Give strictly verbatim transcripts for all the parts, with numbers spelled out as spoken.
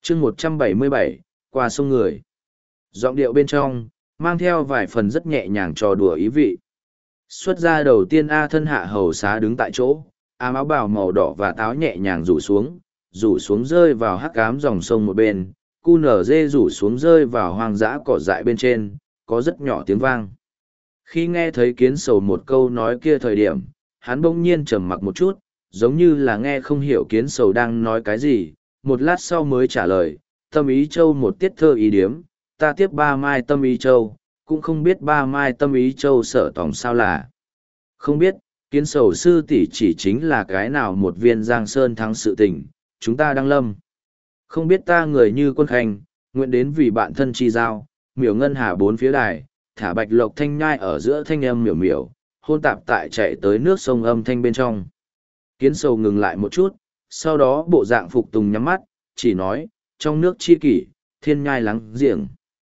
chương một trăm bảy mươi bảy, qua sông người. Giọng điệu bên trong, mang theo vài phần rất nhẹ nhàng trò đùa ý vị. Xuất ra đầu tiên A thân hạ hầu xá đứng tại chỗ, ám áo bào màu đỏ và táo nhẹ nhàng rủ xuống, rủ xuống rơi vào hắc ám dòng sông một bên, cu nở dê rủ xuống rơi vào hoang dã cỏ dại bên trên, có rất nhỏ tiếng vang. Khi nghe thấy kiến sầu một câu nói kia thời điểm, hắn bỗng nhiên trầm mặc một chút, giống như là nghe không hiểu kiến sầu đang nói cái gì, một lát sau mới trả lời, tâm ý châu một tiết thơ ý điếm, ta tiếp ba mai tâm ý châu, cũng không biết ba mai tâm ý châu sở tòng sao là. Không biết, kiến sầu sư tỷ chỉ chính là cái nào một viên giang sơn thắng sự tình, chúng ta đang lâm. Không biết ta người như quân khanh, nguyện đến vì bạn thân chi giao, miểu ngân hà bốn phía đài, thả bạch lộc thanh nhai ở giữa thanh âm miểu miểu, hôn tạp tại chạy tới nước sông âm thanh bên trong. Kiến sầu ngừng lại một chút, sau đó bộ dạng phục tùng nhắm mắt, chỉ nói, trong nước chi kỷ, thiên nhai lắng giềng.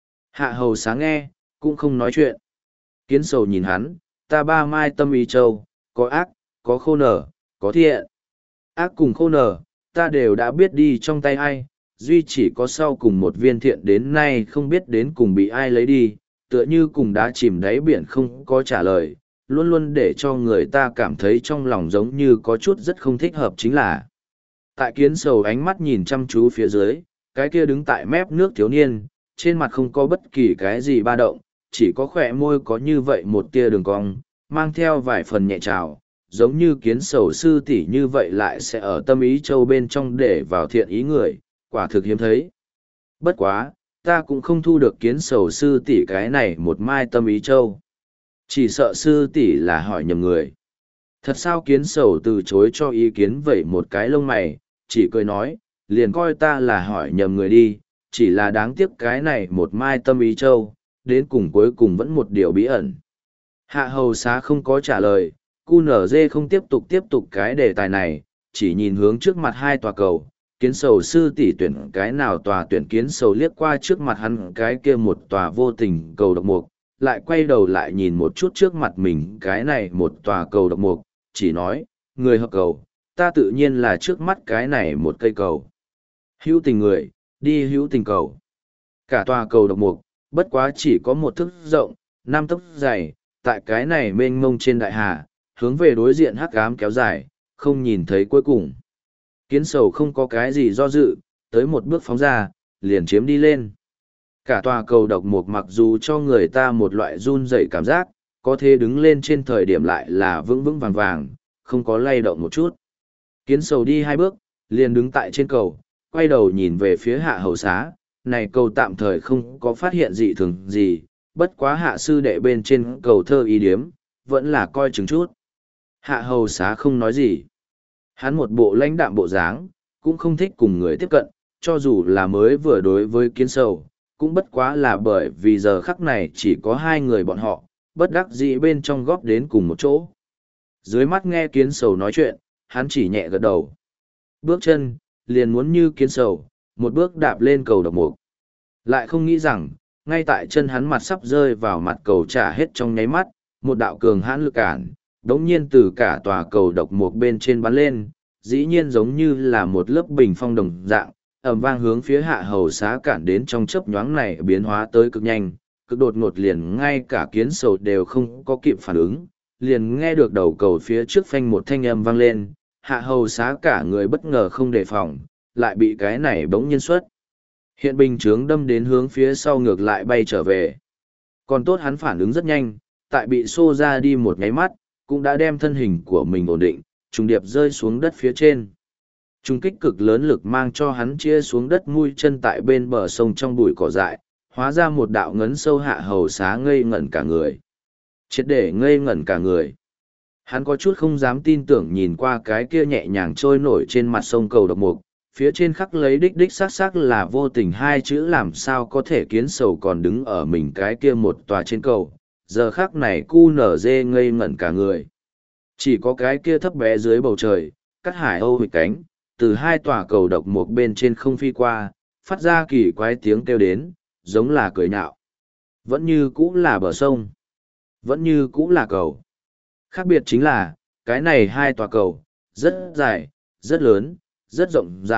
Hạ hầu sáng nghe, cũng không nói chuyện. Kiến sầu nhìn hắn, ta ba mai tâm ý châu, có ác, có khô nở, có thiện. Ác cùng khô nở, ta đều đã biết đi trong tay ai, duy chỉ có sau cùng một viên thiện đến nay không biết đến cùng bị ai lấy đi, tựa như cùng đá chìm đáy biển không có trả lời, luôn luôn để cho người ta cảm thấy trong lòng giống như có chút rất không thích hợp chính là. Tại kiến sầu ánh mắt nhìn chăm chú phía dưới, cái kia đứng tại mép nước thiếu niên, trên mặt không có bất kỳ cái gì ba động, chỉ có khỏe môi có như vậy một tia đường cong, mang theo vài phần nhẹ trào, giống như kiến sầu sư tỷ như vậy lại sẽ ở tâm ý châu bên trong để vào thiện ý người, quả thực hiếm thấy. Bất quá, ta cũng không thu được kiến sầu sư tỷ cái này một mai tâm ý châu. Chỉ sợ sư tỷ là hỏi nhầm người. Thật sao kiến sầu từ chối cho ý kiến vậy một cái lông mày, chỉ cười nói, liền coi ta là hỏi nhầm người đi, chỉ là đáng tiếc cái này một mai tâm ý châu, đến cùng cuối cùng vẫn một điều bí ẩn. Hạ hầu xá không có trả lời, cu nở dê không tiếp tục tiếp tục cái đề tài này, chỉ nhìn hướng trước mặt hai tòa cầu, kiến sầu sư tỷ tuyển cái nào tòa tuyển kiến sầu liếc qua trước mặt hắn cái kia một tòa vô tình cầu độc mục, lại quay đầu lại nhìn một chút trước mặt mình cái này một tòa cầu độc mục, chỉ nói, người hợp cầu, ta tự nhiên là trước mắt cái này một cây cầu. Hữu tình người, đi hữu tình cầu. Cả tòa cầu độc mục, bất quá chỉ có một thước rộng, năm tấc dày, tại cái này mênh mông trên đại hà, hướng về đối diện hắc ám kéo dài, không nhìn thấy cuối cùng. Kiến sầu không có cái gì do dự, tới một bước phóng ra, liền chiếm đi lên. Cả tòa cầu độc mục mặc dù cho người ta một loại run rẩy cảm giác, có thể đứng lên trên thời điểm lại là vững vững vàng vàng, không có lay động một chút. Kiến sầu đi hai bước, liền đứng tại trên cầu, quay đầu nhìn về phía hạ hầu xá, này cầu tạm thời không có phát hiện dị thường gì, bất quá hạ sư đệ bên trên cầu thơ ý điếm, vẫn là coi chừng chút. Hạ hầu xá không nói gì. Hắn một bộ lãnh đạm bộ dáng, cũng không thích cùng người tiếp cận, cho dù là mới vừa đối với kiến sầu, cũng bất quá là bởi vì giờ khắc này chỉ có hai người bọn họ, bất đắc dĩ bên trong góp đến cùng một chỗ. Dưới mắt nghe kiến sầu nói chuyện, hắn chỉ nhẹ gật đầu. Bước chân, liền muốn như kiến sầu, một bước đạp lên cầu độc mục. Lại không nghĩ rằng, ngay tại chân hắn mặt sắp rơi vào mặt cầu trả hết trong nháy mắt, một đạo cường hãn lực cản, đống nhiên từ cả tòa cầu độc mục bên trên bắn lên, dĩ nhiên giống như là một lớp bình phong đồng dạng, ầm vang hướng phía hạ hầu xá cản đến trong chớp nhoáng này biến hóa tới cực nhanh, cực đột ngột liền ngay cả kiến sầu đều không có kịp phản ứng, liền nghe được đầu cầu phía trước phanh một thanh âm vang lên, hạ hầu xá cả người bất ngờ không đề phòng, lại bị cái này bỗng nhiên xuất. Hiện bình chướng đâm đến hướng phía sau ngược lại bay trở về. Còn tốt hắn phản ứng rất nhanh, tại bị xô ra đi một nháy mắt, cũng đã đem thân hình của mình ổn định, trùng điệp rơi xuống đất phía trên. Trung kích cực lớn lực mang cho hắn chia xuống đất mũi chân tại bên bờ sông trong bụi cỏ dại, hóa ra một đạo ngấn sâu hạ hầu xá ngây ngẩn cả người. Triệt để ngây ngẩn cả người. Hắn có chút không dám tin tưởng nhìn qua cái kia nhẹ nhàng trôi nổi trên mặt sông cầu độc mục, phía trên khắc lấy đích đích xác xác là vô tình hai chữ làm sao có thể kiến sầu còn đứng ở mình cái kia một tòa trên cầu. Giờ khắc này cu nở dê ngây ngẩn cả người. Chỉ có cái kia thấp bé dưới bầu trời, cắt hải âu hịch cánh, từ hai tòa cầu độc một bên trên không phi qua, phát ra kỳ quái tiếng kêu đến, giống là cười nhạo. Vẫn như cũ là bờ sông. Vẫn như cũ là cầu. Khác biệt chính là, cái này hai tòa cầu, rất dài, rất lớn, rất rộng rãi,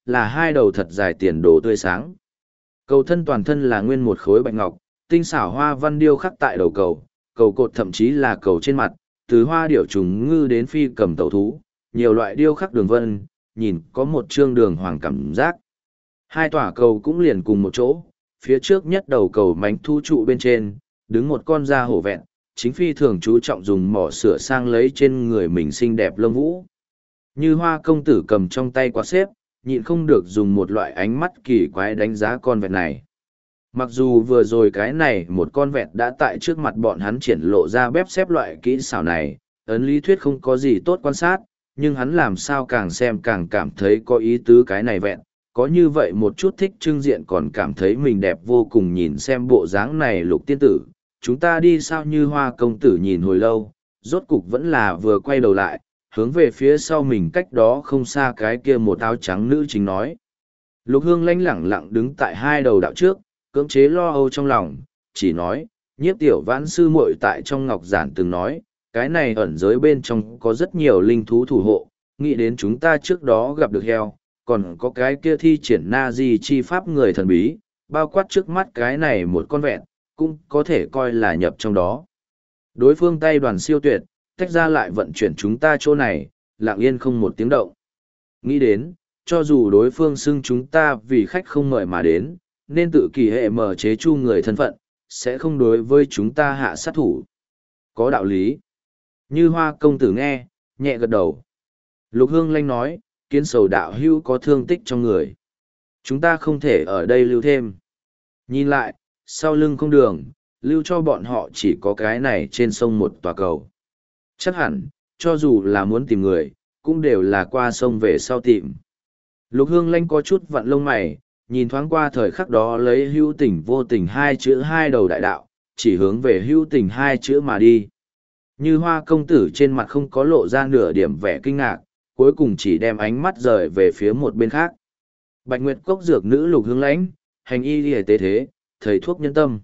là hai đầu thật dài tiền đồ tươi sáng. Cầu thân toàn thân là nguyên một khối bạch ngọc, tinh xảo hoa văn điêu khắc tại đầu cầu, cầu cột thậm chí là cầu trên mặt, từ hoa điểu trùng ngư đến phi cầm tẩu thú, nhiều loại điêu khắc đường vân, nhìn có một trương đường hoàng cảm giác. Hai tòa cầu cũng liền cùng một chỗ, phía trước nhất đầu cầu mánh thu trụ bên trên, đứng một con da hổ vẹn, chính phi thường chú trọng dùng mỏ sửa sang lấy trên người mình xinh đẹp lông vũ. Như Hoa công tử cầm trong tay quạt xếp, nhịn không được dùng một loại ánh mắt kỳ quái đánh giá con vẹn này. Mặc dù vừa rồi cái này một con vẹn đã tại trước mặt bọn hắn triển lộ ra bếp xếp loại kỹ xảo này, ấn lý thuyết không có gì tốt quan sát, nhưng hắn làm sao càng xem càng cảm thấy có ý tứ cái này vẹn, có như vậy một chút thích trưng diện còn cảm thấy mình đẹp vô cùng nhìn xem bộ dáng này Lục tiên tử, chúng ta đi sao Như Hoa công tử nhìn hồi lâu, rốt cục vẫn là vừa quay đầu lại, hướng về phía sau mình cách đó không xa cái kia một áo trắng nữ chính nói. Lục Hương Lanh lẳng lặng đứng tại hai đầu đạo trước, cưỡng chế lo âu trong lòng, chỉ nói, nhiếp tiểu vãn sư muội tại trong ngọc giản từng nói, cái này ẩn giới bên trong có rất nhiều linh thú thủ hộ, nghĩ đến chúng ta trước đó gặp được heo, còn có cái kia thi triển na di chi pháp người thần bí, bao quát trước mắt cái này một con vẹn, cũng có thể coi là nhập trong đó. Đối phương tay đoàn siêu tuyệt, tách ra lại vận chuyển chúng ta chỗ này, lặng yên không một tiếng động. Nghĩ đến, cho dù đối phương xưng chúng ta vì khách không mời mà đến, nên tự kỳ hệ mở chế chu người thân phận, sẽ không đối với chúng ta hạ sát thủ. Có đạo lý. Như Hoa công tử nghe, nhẹ gật đầu. Lục Hương Lanh nói, kiến sầu đạo hưu có thương tích trong người. Chúng ta không thể ở đây lưu thêm. Nhìn lại, sau lưng không đường, lưu cho bọn họ chỉ có cái này trên sông một tòa cầu. Chắc hẳn, cho dù là muốn tìm người, cũng đều là qua sông về sau tìm. Lục Hương Lanh có chút vặn lông mày, nhìn thoáng qua thời khắc đó lấy hữu tình vô tình hai chữ hai đầu đại đạo, chỉ hướng về hữu tình hai chữ mà đi. Như Hoa công tử trên mặt không có lộ ra nửa điểm vẻ kinh ngạc, cuối cùng chỉ đem ánh mắt rời về phía một bên khác. Bạch Nguyệt cốc dược nữ Lục Hương Lãnh, hành y liề tế thế, thầy thuốc nhân tâm.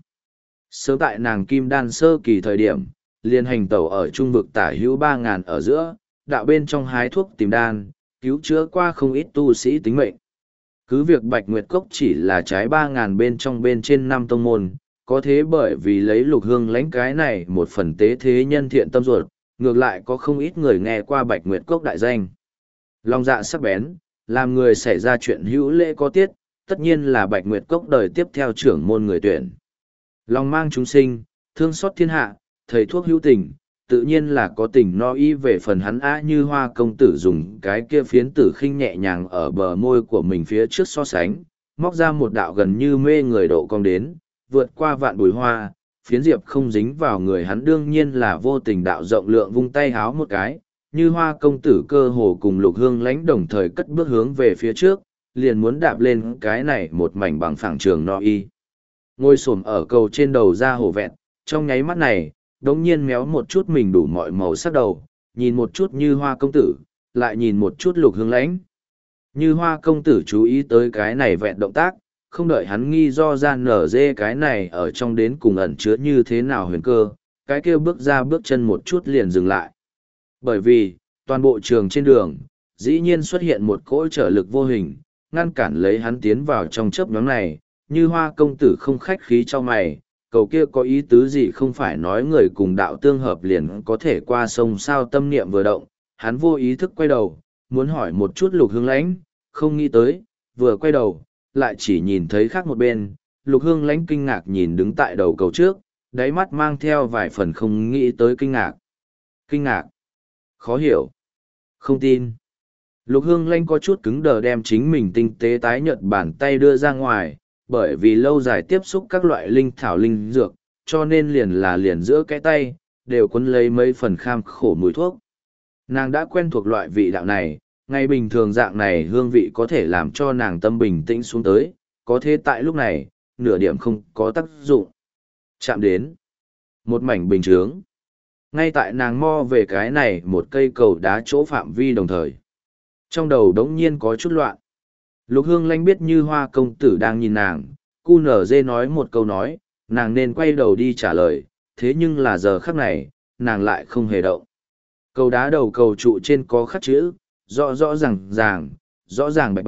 Sớm tại nàng kim đan sơ kỳ thời điểm, liên hành tẩu ở trung vực tả hữu ba ngàn ở giữa, đạo bên trong hái thuốc tìm đan, cứu chữa qua không ít tu sĩ tính mệnh. Cứ việc Bạch Nguyệt Cốc chỉ là trái ba ngàn bên trong bên trên năm tông môn, có thế bởi vì lấy Lục Hương Lãnh cái này một phần tế thế nhân thiện tâm ruột, ngược lại có không ít người nghe qua Bạch Nguyệt Cốc đại danh. Lòng dạ sắc bén, làm người xảy ra chuyện hữu lễ có tiết, tất nhiên là Bạch Nguyệt Cốc đời tiếp theo trưởng môn người tuyển. Lòng mang chúng sinh, thương xót thiên hạ, thầy thuốc hữu tình, tự nhiên là có tình no y về phần hắn á Như Hoa công tử dùng cái kia phiến tử khinh nhẹ nhàng ở bờ môi của mình phía trước so sánh, móc ra một đạo gần như mê người độ cong đến, vượt qua vạn bùi hoa, phiến diệp không dính vào người hắn đương nhiên là vô tình đạo rộng lượng vung tay háo một cái, Như Hoa công tử cơ hồ cùng Lục Hương Lãnh đồng thời cất bước hướng về phía trước, liền muốn đạp lên cái này một mảnh bằng phẳng trường no y. Ngồi xổm ở cầu trên đầu ra hổ vẹn, trong nháy mắt này, đống nhiên méo một chút mình đủ mọi màu sắc đầu, nhìn một chút Như Hoa công tử, lại nhìn một chút Lục Hương Lãnh. Như Hoa công tử chú ý tới cái này vẹn động tác, không đợi hắn nghi do ra nở dê cái này ở trong đến cùng ẩn chứa như thế nào huyền cơ, cái kia bước ra bước chân một chút liền dừng lại. Bởi vì, toàn bộ trường trên đường, dĩ nhiên xuất hiện một cỗ trở lực vô hình, ngăn cản lấy hắn tiến vào trong chớp nhóm này, Như Hoa công tử không khách khí cho mày, cầu kia có ý tứ gì không phải nói người cùng đạo tương hợp liền có thể qua sông sao tâm niệm vừa động, hắn vô ý thức quay đầu, muốn hỏi một chút Lục Hương Lãnh, không nghĩ tới, vừa quay đầu, lại chỉ nhìn thấy khác một bên, Lục Hương Lãnh kinh ngạc nhìn đứng tại đầu cầu trước, đáy mắt mang theo vài phần không nghĩ tới kinh ngạc. Kinh ngạc, khó hiểu, không tin. Lục Hương Lãnh có chút cứng đờ đem chính mình tinh tế tái nhợt bàn tay đưa ra ngoài, bởi vì lâu dài tiếp xúc các loại linh thảo linh dược, cho nên liền là liền giữa cái tay, đều quấn lấy mấy phần kham khổ mùi thuốc. Nàng đã quen thuộc loại vị đạo này, ngày bình thường dạng này hương vị có thể làm cho nàng tâm bình tĩnh xuống tới, có thế tại lúc này, nửa điểm không có tác dụng. Chạm đến một mảnh bình chướng. Ngay tại nàng mo về cái này một cây cầu đá chỗ phạm vi đồng thời. Trong đầu đống nhiên có chút loạn. Lục Hương Lãnh biết Như Hoa công tử đang nhìn nàng, cu nở dê nói một câu nói, nàng nên quay đầu đi trả lời, thế nhưng là giờ khắc này, nàng lại không hề động. Cầu đá đầu cầu trụ trên có khắc chữ, rõ rõ ràng ràng, rõ ràng bạch bạch,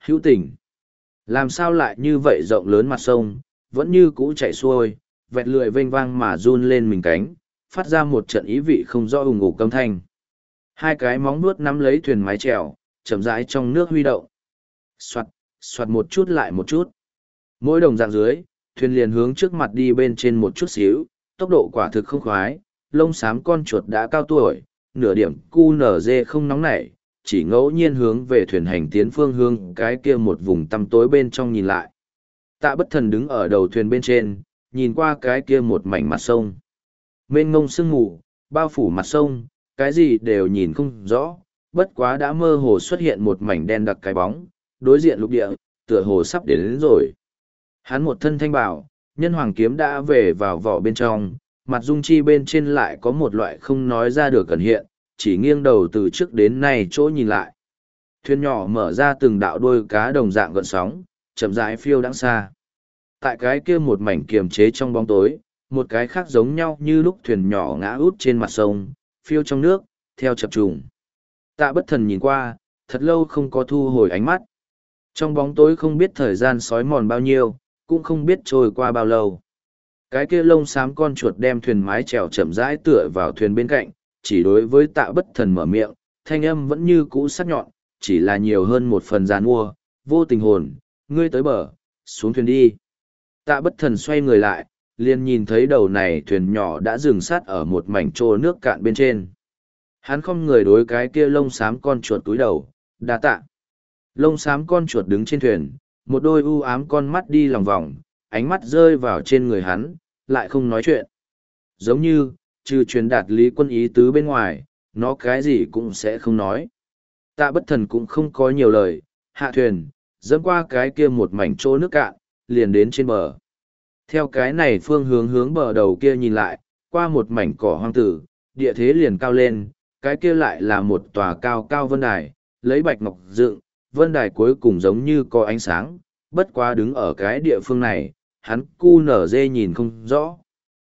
hữu tình. Làm sao lại như vậy rộng lớn mặt sông, vẫn như cũ chảy xuôi, vẹt lười vênh vang mà run lên mình cánh, phát ra một trận ý vị không rõ ủng ủ âm thanh. Hai cái móng vuốt nắm lấy thuyền mái chèo, chậm rãi trong nước huy động. Soạt, soạt một chút lại một chút. Mỗi đồng dạng dưới, thuyền liền hướng trước mặt đi bên trên một chút xíu, tốc độ quả thực không khoái, lông xám con chuột đã cao tuổi, nửa điểm cu nở dê không nóng nảy, chỉ ngẫu nhiên hướng về thuyền hành tiến phương hướng cái kia một vùng tăm tối bên trong nhìn lại. Tạ Bất Thần đứng ở đầu thuyền bên trên, nhìn qua cái kia một mảnh mặt sông. Mênh ngông sương mù, bao phủ mặt sông, cái gì đều nhìn không rõ, bất quá đã mơ hồ xuất hiện một mảnh đen đặc cái bóng, đối diện lục địa, tựa hồ sắp đến, đến rồi. Hắn một thân thanh bảo, nhân hoàng kiếm đã về vào vỏ bên trong, mặt dung chi bên trên lại có một loại không nói ra được cẩn hiện, chỉ nghiêng đầu từ trước đến nay chỗ nhìn lại. Thuyền nhỏ mở ra từng đạo đuôi cá đồng dạng gợn sóng, chậm rãi phiêu đãng xa. Tại cái kia một mảnh kiềm chế trong bóng tối, một cái khác giống nhau như lúc thuyền nhỏ ngã út trên mặt sông, phiêu trong nước, theo chập trùng. Tạ Bất Thần nhìn qua, thật lâu không có thu hồi ánh mắt. Trong bóng tối không biết thời gian sói mòn bao nhiêu, cũng không biết trôi qua bao lâu. Cái kia lông xám con chuột đem thuyền mái chèo chậm rãi tựa vào thuyền bên cạnh, chỉ đối với Tạ Bất Thần mở miệng, thanh âm vẫn như cũ sắc nhọn, chỉ là nhiều hơn một phần giàn mua, vô tình hồn, ngươi tới bờ, xuống thuyền đi. Tạ Bất Thần xoay người lại, liền nhìn thấy đầu này thuyền nhỏ đã dừng sát ở một mảnh trô nước cạn bên trên. Hắn không người đối cái kia lông xám con chuột túi đầu, đa tạ. Lông xám con chuột đứng trên thuyền, một đôi u ám con mắt đi lòng vòng, ánh mắt rơi vào trên người hắn, lại không nói chuyện. Giống như, trừ truyền đạt lý quân ý tứ bên ngoài, nó cái gì cũng sẽ không nói. Tạ Bất Thần cũng không có nhiều lời, hạ thuyền, dẫn qua cái kia một mảnh chỗ nước cạn, liền đến trên bờ. Theo cái này phương hướng hướng bờ đầu kia nhìn lại, qua một mảnh cỏ hoang tử, địa thế liền cao lên, cái kia lại là một tòa cao cao vân đài, lấy bạch ngọc dựng, vân đài cuối cùng giống như có ánh sáng, bất quá đứng ở cái địa phương này, hắn cu nở dê nhìn không rõ.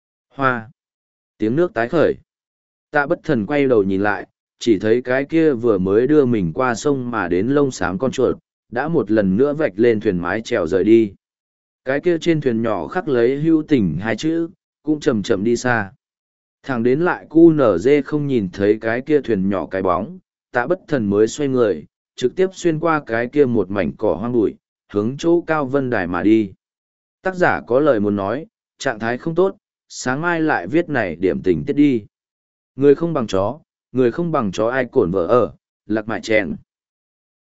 Hoa! Tiếng nước tái khởi. Tạ Bất Thần quay đầu nhìn lại, chỉ thấy cái kia vừa mới đưa mình qua sông mà đến lông xám con chuột, đã một lần nữa vạch lên thuyền mái chèo rời đi. Cái kia trên thuyền nhỏ khắc lấy hưu tình hai chữ, cũng chậm chậm đi xa. Thẳng đến lại cu nở dê không nhìn thấy cái kia thuyền nhỏ cái bóng, Tạ Bất Thần mới xoay người, trực tiếp xuyên qua cái kia một mảnh cỏ hoang bụi, hướng chỗ cao vân đài mà đi. Tác giả có lời muốn nói, trạng thái không tốt, sáng mai lại viết này điểm tình tiết đi. Người không bằng chó, người không bằng chó ai cổn vợ ở, lạc mại chèn.